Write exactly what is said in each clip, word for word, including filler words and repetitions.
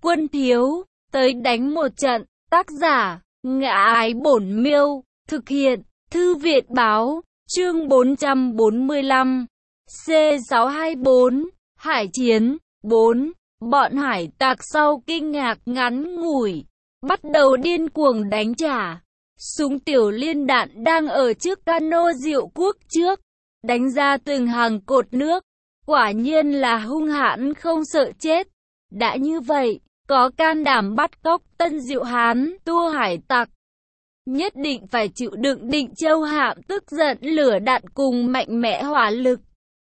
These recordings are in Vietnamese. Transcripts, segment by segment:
quân thiếu, tới đánh một trận. Tác giả, Ngã Ái Bổn Miêu, thực hiện, Thư viện Báo, chương bốn trăm bốn mươi lăm, C sáu hai bốn, Hải chiến, bốn. Bọn hải tặc sau kinh ngạc ngắn ngủi, bắt đầu điên cuồng đánh trả. Súng tiểu liên đạn đang ở trước cano Diệu Quốc trước, đánh ra từng hàng cột nước. Quả nhiên là hung hãn không sợ chết. Đã như vậy, có can đảm bắt cóc Tân Diệu Hán, tua hải tặc, nhất định phải chịu đựng Định Châu hạm tức giận lửa đạn cùng mạnh mẽ hỏa lực.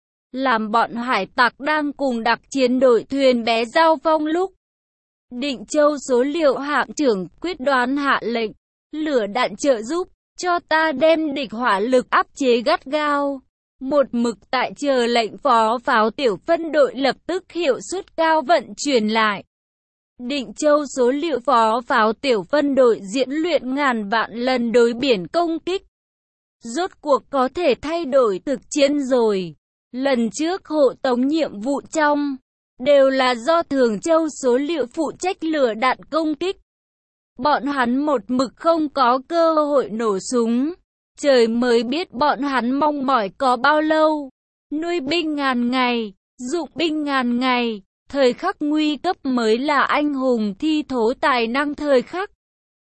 Làm bọn hải tặc đang cùng đặc chiến đội thuyền bé giao phong lúc, Định Châu số liệu hạm trưởng quyết đoán hạ lệnh, lửa đạn trợ giúp, cho ta đem địch hỏa lực áp chế gắt gao. Một mực tại chờ lệnh phó pháo tiểu phân đội lập tức hiệu suất cao vận chuyển lại. Định Châu số liệu phó pháo tiểu phân đội diễn luyện ngàn vạn lần đối biển công kích. Rốt cuộc có thể thay đổi thực chiến rồi. Lần trước hộ tống nhiệm vụ trong, đều là do Thường Châu số liệu phụ trách lửa đạn công kích. Bọn hắn một mực không có cơ hội nổ súng. Trời mới biết bọn hắn mong mỏi có bao lâu. Nuôi binh ngàn ngày, dụng binh ngàn ngày. Thời khắc nguy cấp mới là anh hùng thi thố tài năng thời khắc.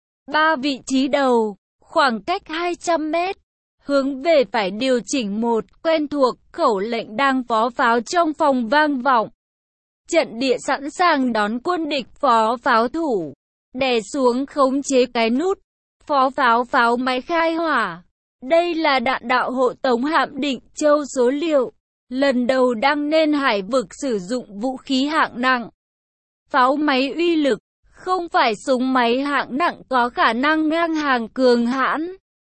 Ba vị trí đầu, khoảng cách hai trăm mét. Hướng về phải điều chỉnh một, quen thuộc, khẩu lệnh đang phó pháo trong phòng vang vọng. Trận địa sẵn sàng đón quân địch phó pháo thủ. Đè xuống khống chế cái nút. Phó pháo pháo máy khai hỏa. Đây là đạn đạo hộ tống hạm Định Châu số liệu. Lần đầu đăng lên hải vực sử dụng vũ khí hạng nặng. Pháo máy uy lực, không phải súng máy hạng nặng có khả năng ngang hàng cường hãn.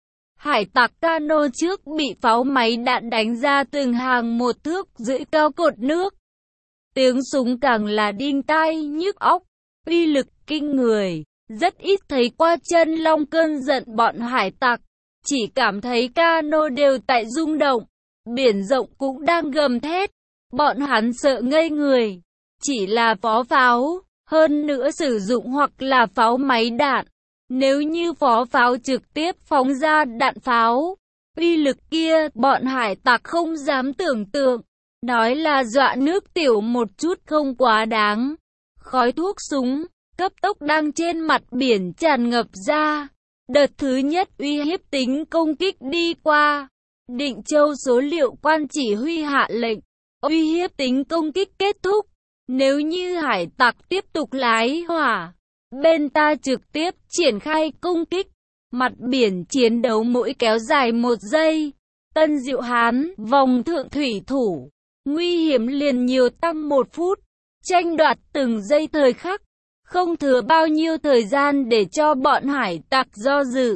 Hải tặc cano trước bị pháo máy đạn đánh ra từng hàng một thước rưỡi cao cột nước. Tiếng súng càng là đinh tai nhức óc, uy lực kinh người. Rất ít thấy qua chân long cơn giận bọn hải tặc. Chỉ cảm thấy cano đều tại rung động. Biển rộng cũng đang gầm thét. Bọn hắn sợ ngây người. Chỉ là phó pháo, hơn nữa sử dụng hoặc là pháo máy đạn. Nếu như phó pháo trực tiếp phóng ra đạn pháo, uy lực kia bọn hải tặc không dám tưởng tượng. Nói là dọa nước tiểu một chút không quá đáng. Khói thuốc súng, cấp tốc đang trên mặt biển tràn ngập ra. Đợt thứ nhất uy hiếp tính công kích đi qua. Định Châu số liệu quan chỉ huy hạ lệnh. Uy hiếp tính công kích kết thúc. Nếu như hải tặc tiếp tục lái hỏa, bên ta trực tiếp triển khai công kích. Mặt biển chiến đấu mỗi kéo dài một giây. Tân Diệu Hán, vòng thượng thủy thủ. Nguy hiểm liền nhiều tăng một phút. Tranh đoạt từng giây thời khắc. Không thừa bao nhiêu thời gian để cho bọn hải tặc do dự.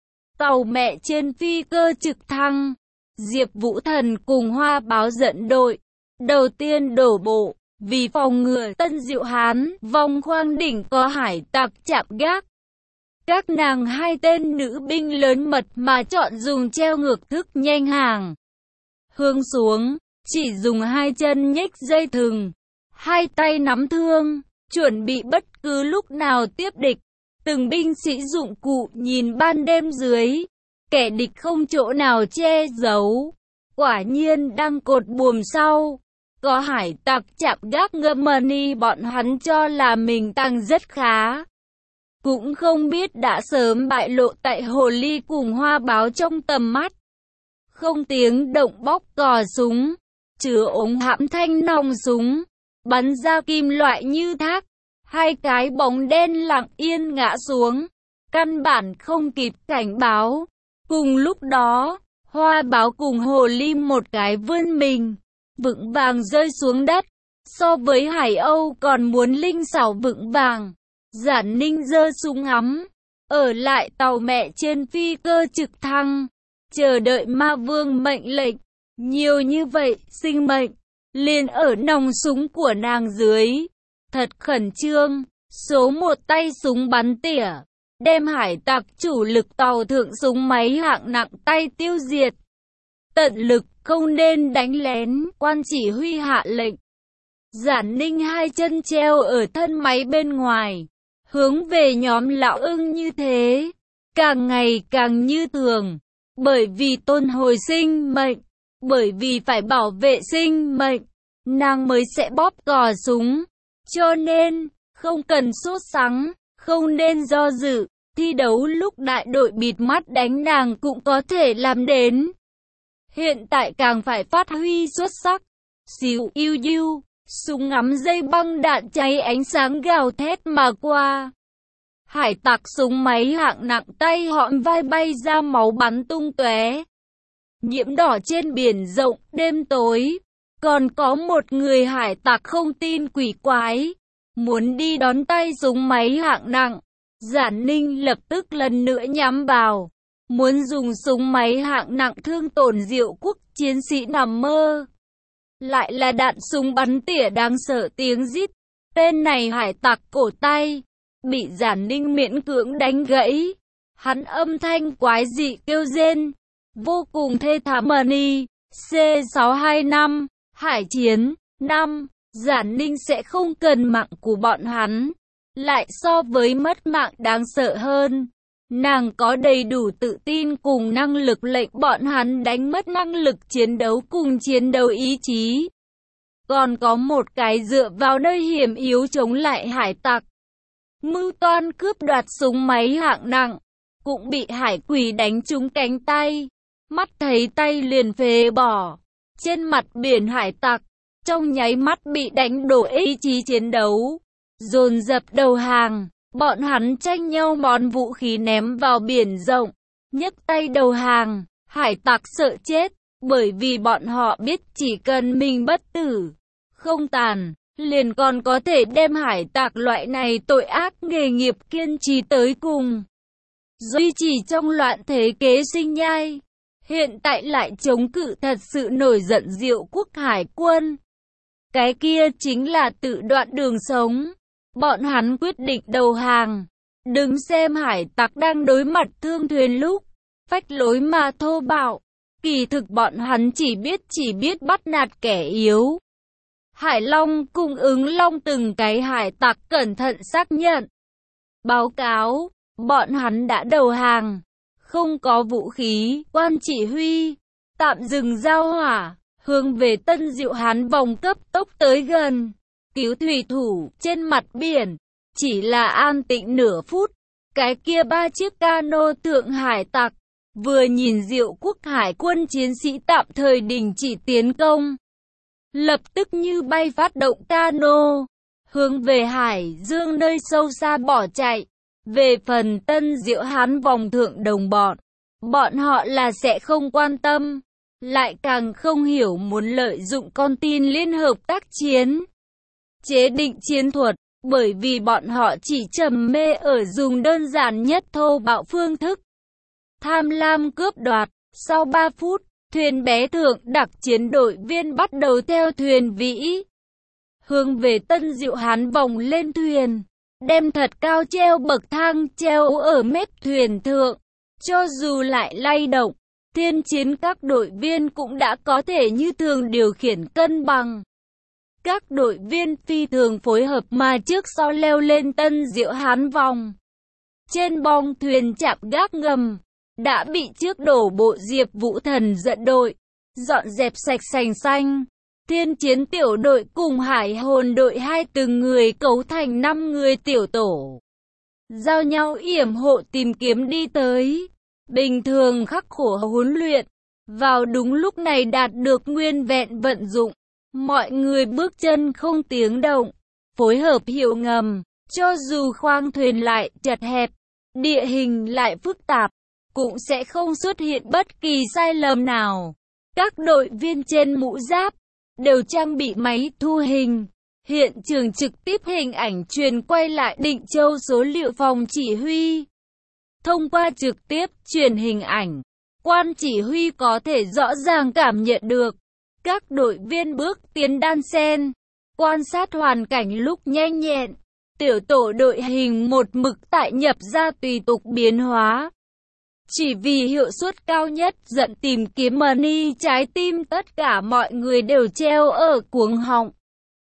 Tàu mẹ trên phi cơ trực thăng. Diệp Vũ Thần cùng Hoa Báo dẫn đội. Đầu tiên đổ bộ. Vì phòng ngừa Tân Diệu Hán, vòng khoang đỉnh có hải tặc chạm gác. Các nàng hai tên nữ binh lớn mật mà chọn dùng treo ngược thức nhanh hàng. Hướng xuống, chỉ dùng hai chân nhích dây thừng. Hai tay nắm thương, chuẩn bị bất cứ lúc nào tiếp địch. Từng binh sĩ dụng cụ nhìn ban đêm dưới. Kẻ địch không chỗ nào che giấu. Quả nhiên đang cột buồm sau. Có hải tặc chạm gác ngâm money bọn hắn cho là mình tăng rất khá. Cũng không biết đã sớm bại lộ tại hồ ly cùng Hoa Báo trong tầm mắt. Không tiếng động bóc cò súng. Chứa ống hãm thanh nòng súng. Bắn ra kim loại như thác. Hai cái bóng đen lặng yên ngã xuống. Căn bản không kịp cảnh báo. Cùng lúc đó, Hoa Báo cùng hồ ly một cái vươn mình. Vững vàng rơi xuống đất. So với Hải Âu còn muốn linh xảo vững vàng. Giản Ninh giơ súng ngắm. Ở lại tàu mẹ trên phi cơ trực thăng. Chờ đợi ma vương mệnh lệnh. Nhiều như vậy, sinh mệnh. Liền ở nòng súng của nàng dưới. Thật khẩn trương. Số một tay súng bắn tỉa. Đem hải tặc chủ lực tàu thượng súng máy hạng nặng tay tiêu diệt. Tận lực không nên đánh lén, quan chỉ huy hạ lệnh. Giản Ninh hai chân treo ở thân máy bên ngoài, hướng về nhóm lão ưng như thế, càng ngày càng như thường, bởi vì tôn hồi sinh mệnh, bởi vì phải bảo vệ sinh mệnh, nàng mới sẽ bóp cò súng, cho nên, không cần sốt sắng, không nên do dự, thi đấu lúc đại đội bịt mắt đánh nàng cũng có thể làm đến. Hiện tại càng phải phát huy xuất sắc, xíu yêu yêu. Súng ngắm dây băng đạn cháy ánh sáng gào thét mà qua. Hải tặc súng máy hạng nặng tay hõm vai bay ra máu bắn tung tóe. Nhiễm đỏ trên biển rộng đêm tối. Còn có một người hải tặc không tin quỷ quái, muốn đi đón tay súng máy hạng nặng. Giản Ninh lập tức lần nữa nhắm vào, muốn dùng súng máy hạng nặng thương tổn Diệu Quốc chiến sĩ nằm mơ. Lại là đạn súng bắn tỉa đáng sợ tiếng rít. Tên này hải tặc cổ tay, bị Giản Ninh miễn cưỡng đánh gãy. Hắn âm thanh quái dị kêu rên, vô cùng thê thảm. Money, C sáu hai năm, Hải chiến, năm, Giản Ninh sẽ không cần mạng của bọn hắn. Lại so với mất mạng đáng sợ hơn. Nàng có đầy đủ tự tin cùng năng lực lệnh bọn hắn đánh mất năng lực chiến đấu cùng chiến đấu ý chí. Còn có một cái dựa vào nơi hiểm yếu chống lại hải tặc. Mưu toan cướp đoạt súng máy hạng nặng, cũng bị hải quỷ đánh trúng cánh tay. Mắt thấy tay liền phế bỏ. Trên mặt biển hải tặc, trong nháy mắt bị đánh đổ ý chí chiến đấu. Dồn dập đầu hàng. Bọn hắn tranh nhau món vũ khí ném vào biển rộng, nhấc tay đầu hàng. Hải tặc sợ chết, bởi vì bọn họ biết chỉ cần mình bất tử, không tàn, liền còn có thể đem hải tặc loại này tội ác nghề nghiệp kiên trì tới cùng, duy trì trong loạn thế kế sinh nhai. Hiện tại lại chống cự thật sự nổi giận Diệu Quốc hải quân. Cái kia chính là tự đoạn đường sống. Bọn hắn quyết định đầu hàng. Đừng xem hải tặc đang đối mặt thương thuyền lúc phách lối mà thô bạo. Kỳ thực bọn hắn chỉ biết chỉ biết bắt nạt kẻ yếu. Hải Long cung ứng long từng cái hải tặc cẩn thận xác nhận. Báo cáo, bọn hắn đã đầu hàng. Không có vũ khí, quan chỉ huy. Tạm dừng giao hỏa, hướng về Tân Diệu Hán vòng cấp tốc tới gần. Cứu thủy thủ trên mặt biển, chỉ là an tĩnh nửa phút. Cái kia ba chiếc cano Thượng Hải tặc, vừa nhìn Diệu Quốc hải quân chiến sĩ tạm thời đình chỉ tiến công. Lập tức như bay phát động cano, hướng về Hải Dương nơi sâu xa bỏ chạy. Về phần Tân Diệu Hán vòng thượng đồng bọn, bọn họ là sẽ không quan tâm, lại càng không hiểu muốn lợi dụng con tin liên hợp tác chiến. Chế định chiến thuật, bởi vì bọn họ chỉ trầm mê ở dùng đơn giản nhất thô bạo phương thức. Tham lam cướp đoạt, sau ba phút, thuyền bé thượng đặc chiến đội viên bắt đầu theo thuyền vĩ. Hướng về Tân Diệu Hán vòng lên thuyền, đem thật cao treo bậc thang treo ở mép thuyền thượng. Cho dù lại lay động, thiên chiến các đội viên cũng đã có thể như thường điều khiển cân bằng. Các đội viên phi thường phối hợp mà trước sau leo lên Tân Diệu Hán vòng. Trên bong thuyền chạm gác ngầm, đã bị trước đổ bộ Diệp Vũ Thần dẫn đội, dọn dẹp sạch sành xanh. Thiên chiến tiểu đội cùng hải hồn đội hai từng người cấu thành năm người tiểu tổ. Giao nhau yểm hộ tìm kiếm đi tới. Bình thường khắc khổ huấn luyện, vào đúng lúc này đạt được nguyên vẹn vận dụng. Mọi người bước chân không tiếng động, phối hợp hiệu ngầm, cho dù khoang thuyền lại chật hẹp, địa hình lại phức tạp, cũng sẽ không xuất hiện bất kỳ sai lầm nào. Các đội viên trên mũ giáp đều trang bị máy thu hình, hiện trường trực tiếp hình ảnh truyền quay lại Định Châu số liệu phòng chỉ huy. Thông qua trực tiếp truyền hình ảnh, quan chỉ huy có thể rõ ràng cảm nhận được các đội viên bước tiến đan xen, quan sát hoàn cảnh lúc nhanh nhẹn. Tiểu tổ đội hình một mực tại nhập ra tùy tục biến hóa. Chỉ vì hiệu suất cao nhất dẫn tìm kiếm money, trái tim tất cả mọi người đều treo ở cuống họng.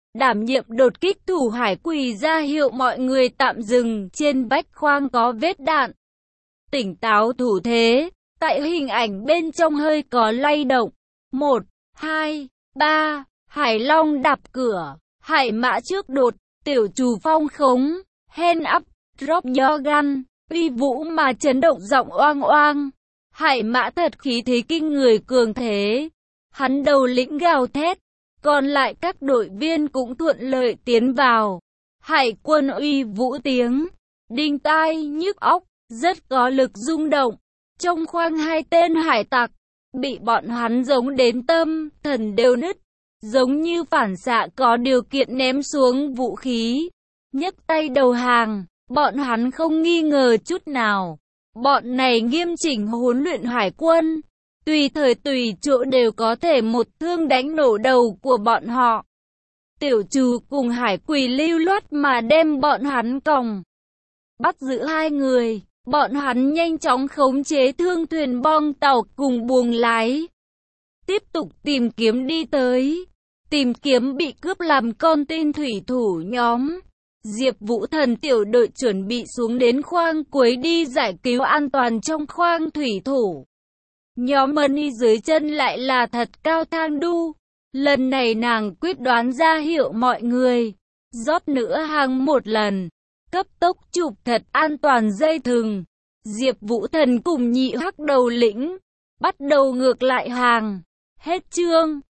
đảm nhiệm đột kích. Thủ hải quỳ ra hiệu mọi người tạm dừng, trên vách khoang có vết đạn. Tỉnh táo thủ thế, tại hình ảnh bên trong hơi có lay động. một, hai, ba, Hải Long đạp cửa, Hải Mã trước đột, tiểu trù phong khống, hand up, drop your gun, uy vũ mà chấn động giọng oang oang. Hải Mã thật khí thế kinh người cường thế. Hắn đầu lĩnh gào thét, còn lại các đội viên cũng thuận lợi tiến vào. Hải quân uy vũ tiếng, đinh tai nhức óc, rất có lực rung động. Trong khoang hai tên hải tặc, bị bọn hắn giống đến tâm, thần đều nứt. Giống như phản xạ có điều kiện ném xuống vũ khí, nhấc tay đầu hàng. Bọn hắn không nghi ngờ chút nào. Bọn này nghiêm chỉnh huấn luyện hải quân, tùy thời tùy chỗ đều có thể một thương đánh nổ đầu của bọn họ. Tiểu trù cùng hải quỳ lưu loát mà đem bọn hắn còng. Bắt giữ hai người, bọn hắn nhanh chóng khống chế thương thuyền bong tàu cùng buồng lái. Tiếp tục tìm kiếm đi tới. Tìm kiếm bị cướp làm con tin thủy thủ nhóm. Diệp Vũ Thần tiểu đội chuẩn bị xuống đến khoang cuối đi giải cứu an toàn trong khoang thủy thủ. Nhóm Money dưới chân lại là thật cao thang đu. Lần này nàng quyết đoán ra hiệu mọi người. Rót nữa hàng một lần. Cấp tốc chụp thật an toàn dây thừng. Diệp Vũ Thần cùng nhị hắc đầu lĩnh. Bắt đầu ngược lại hàng. Hết chương.